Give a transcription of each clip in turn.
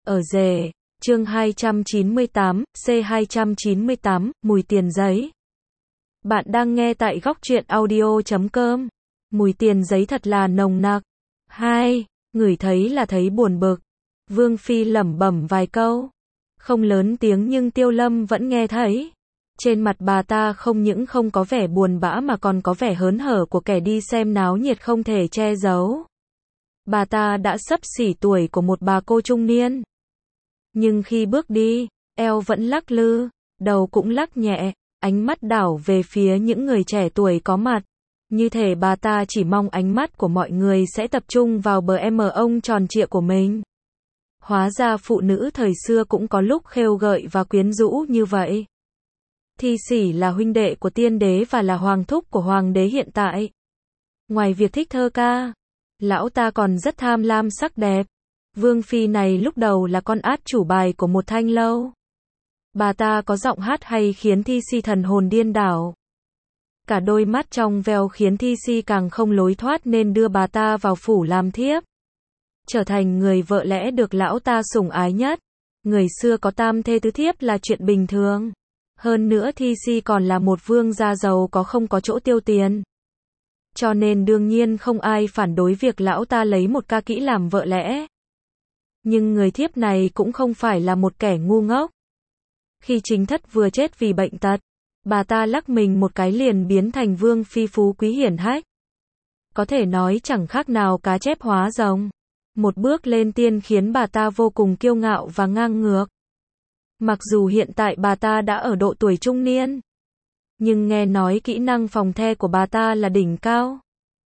Ở rể, chương 298, C298, mùi tiền giấy. Bạn đang nghe tại góc truyện audio.com. Mùi tiền giấy thật là nồng nặc. Ngửi thấy là thấy buồn bực. Vương Phi lẩm bẩm vài câu. Không lớn tiếng nhưng Tiêu Lâm vẫn nghe thấy. Trên mặt bà ta không những không có vẻ buồn bã mà còn có vẻ hớn hở của kẻ đi xem náo nhiệt không thể che giấu. Bà ta đã xấp xỉ tuổi của một bà cô trung niên. Nhưng khi bước đi, eo vẫn lắc lư, đầu cũng lắc nhẹ, ánh mắt đảo về phía những người trẻ tuổi có mặt. Như thể bà ta chỉ mong ánh mắt của mọi người sẽ tập trung vào bờ ông tròn trịa của mình. Hóa ra phụ nữ thời xưa cũng có lúc khêu gợi và quyến rũ như vậy. Thi Sỉ là huynh đệ của tiên đế và là hoàng thúc của hoàng đế hiện tại. Ngoài việc thích thơ ca, lão ta còn rất tham lam sắc đẹp. Vương Phi này lúc đầu là con át chủ bài của một thanh lâu. Bà ta có giọng hát hay khiến Thi Si thần hồn điên đảo. Cả đôi mắt trong veo khiến Thi Si càng không lối thoát nên đưa bà ta vào phủ làm thiếp. Trở thành người vợ lẽ được lão ta sủng ái nhất. Người xưa có tam thê tứ thiếp là chuyện bình thường. Hơn nữa Thi Si còn là một vương gia giàu có không có chỗ tiêu tiền. Cho nên đương nhiên không ai phản đối việc lão ta lấy một ca kỹ làm vợ lẽ. Nhưng người thiếp này cũng không phải là một kẻ ngu ngốc. Khi chính thất vừa chết vì bệnh tật, bà ta lắc mình một cái liền biến thành vương phi phú quý hiển hách. Có thể nói chẳng khác nào cá chép hóa rồng. Một bước lên tiên khiến bà ta vô cùng kiêu ngạo và ngang ngược. Mặc dù hiện tại bà ta đã ở độ tuổi trung niên, nhưng nghe nói kỹ năng phòng the của bà ta là đỉnh cao.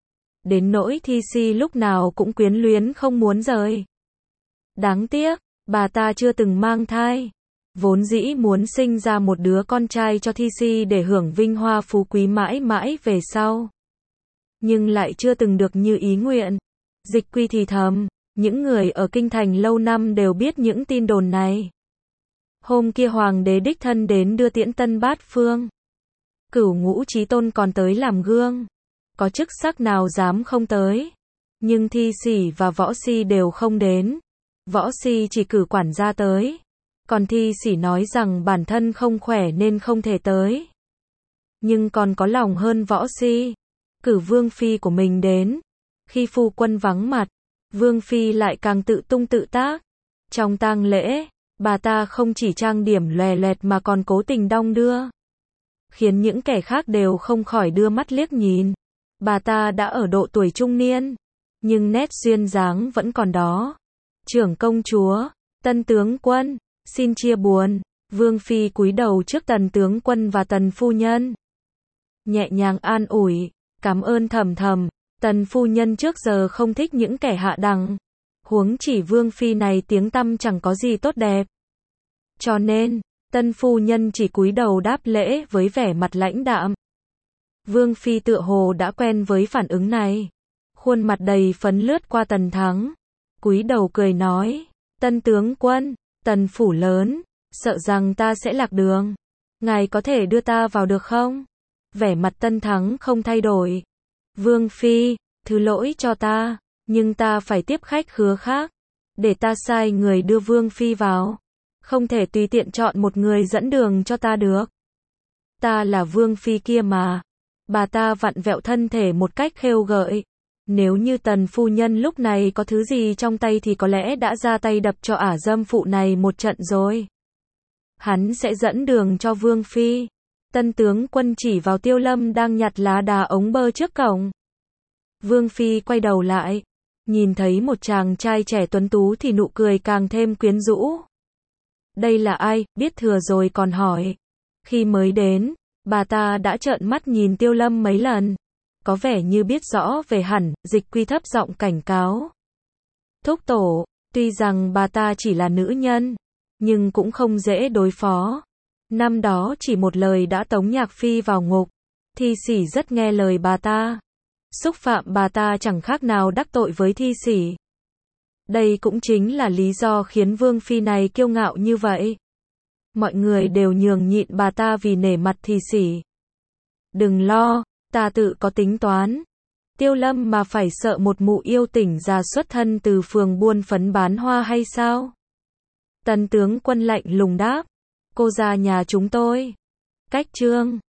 Đến nỗi Thi Si lúc nào cũng quyến luyến không muốn rời. Đáng tiếc, bà ta chưa từng mang thai. Vốn dĩ muốn sinh ra một đứa con trai cho Thi Si để hưởng vinh hoa phú quý mãi mãi về sau. Nhưng lại chưa từng được như ý nguyện. Dịch Quy thì thầm, những người ở kinh thành lâu năm đều biết những tin đồn này. Hôm kia hoàng đế đích thân đến đưa tiễn Tân Bát Phương. Cửu Ngũ Chí Tôn còn tới làm gương. Có chức sắc nào dám không tới. Nhưng Thi Sỉ và Võ Si đều không đến. Võ Si chỉ cử quản gia tới. Còn Thi Sỉ nói rằng bản thân không khỏe nên không thể tới. Nhưng còn có lòng hơn Võ Si. Cử Vương Phi của mình đến. Khi phu quân vắng mặt, Vương Phi lại càng tự tung tự tác. Trong tang lễ, bà ta không chỉ trang điểm lòe loẹt mà còn cố tình đong đưa. Khiến những kẻ khác đều không khỏi đưa mắt liếc nhìn. Bà ta đã ở độ tuổi trung niên, nhưng nét duyên dáng vẫn còn đó. Trưởng công chúa, Tân tướng quân, xin chia buồn. Vương Phi cúi đầu trước Tần tướng quân và Tần phu nhân. Nhẹ nhàng an ủi, cảm ơn thầm thầm. Tần phu nhân trước giờ không thích những kẻ hạ đẳng. Huống chỉ Vương Phi này tiếng tăm chẳng có gì tốt đẹp. Cho nên, Tân phu nhân chỉ cúi đầu đáp lễ với vẻ mặt lãnh đạm. Vương Phi tựa hồ đã quen với phản ứng này. Khuôn mặt đầy phấn lướt qua Tần Thắng. Cúi đầu cười nói, Tân tướng quân, Tần phủ lớn, sợ rằng ta sẽ lạc đường. Ngài có thể đưa ta vào được không? Vẻ mặt Tân Thắng không thay đổi. Vương Phi, thứ lỗi cho ta, nhưng ta phải tiếp khách khứa khác. Để ta sai người đưa Vương Phi vào. Không thể tùy tiện chọn một người dẫn đường cho ta được. Ta là Vương Phi kia mà. Bà ta vặn vẹo thân thể một cách khêu gợi. Nếu như Tần phu nhân lúc này có thứ gì trong tay thì có lẽ đã ra tay đập cho ả dâm phụ này một trận rồi. Hắn sẽ dẫn đường cho Vương Phi. Tân tướng quân chỉ vào Tiêu Lâm đang nhặt lá đá ống bơ trước cổng. Vương Phi quay đầu lại. Nhìn thấy một chàng trai trẻ tuấn tú thì nụ cười càng thêm quyến rũ. Đây là ai, biết thừa rồi còn hỏi. Khi mới đến, bà ta đã trợn mắt nhìn Tiêu Lâm mấy lần. Có vẻ như biết rõ về hẳn, Dịch Quy thấp giọng cảnh cáo. Thúc tổ, tuy rằng bà ta chỉ là nữ nhân, nhưng cũng không dễ đối phó. Năm đó chỉ một lời đã tống Nhạc Phi vào ngục. Thi Sỉ rất nghe lời bà ta. Xúc phạm bà ta chẳng khác nào đắc tội với Thi Sỉ. Đây cũng chính là lý do khiến Vương Phi này kiêu ngạo như vậy. Mọi người đều nhường nhịn bà ta vì nể mặt Thi Sỉ. Đừng lo, ta tự có tính toán. Tiêu Lâm mà phải sợ một mụ yêu tỉnh già xuất thân từ phường buôn phấn bán hoa hay sao? Tần tướng quân lạnh lùng đáp. Cô ra nhà chúng tôi. Cách chương